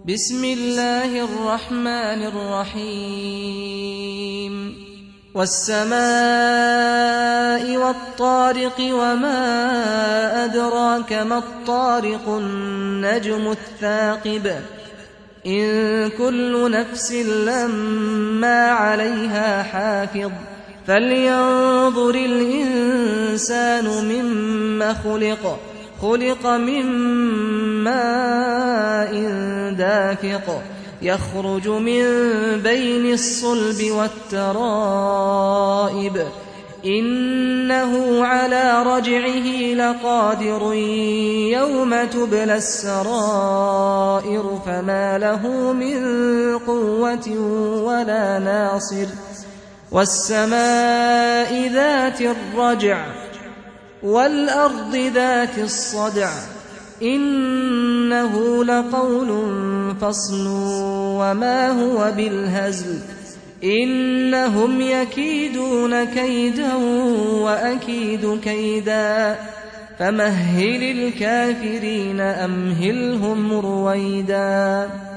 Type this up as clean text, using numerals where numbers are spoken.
بسم الله الرحمن الرحيم والسماء والطارق وما أدراك ما الطارق النجم الثاقب إن كل نفس لما عليها حافظ فلينظر الإنسان مما خلق من ماء دافق يخرج من بين الصلب والترائب إنه على رجعه لقادر يوم تبلى السرائر فما له من قوة ولا ناصر والسماء ذات الرجع والأرض ذات الصدع إنه لقول فصل وما هو بالهزل إنهم يكيدون كيدا وأكيد كيدا فمهل الكافرين أمهلهم رويدا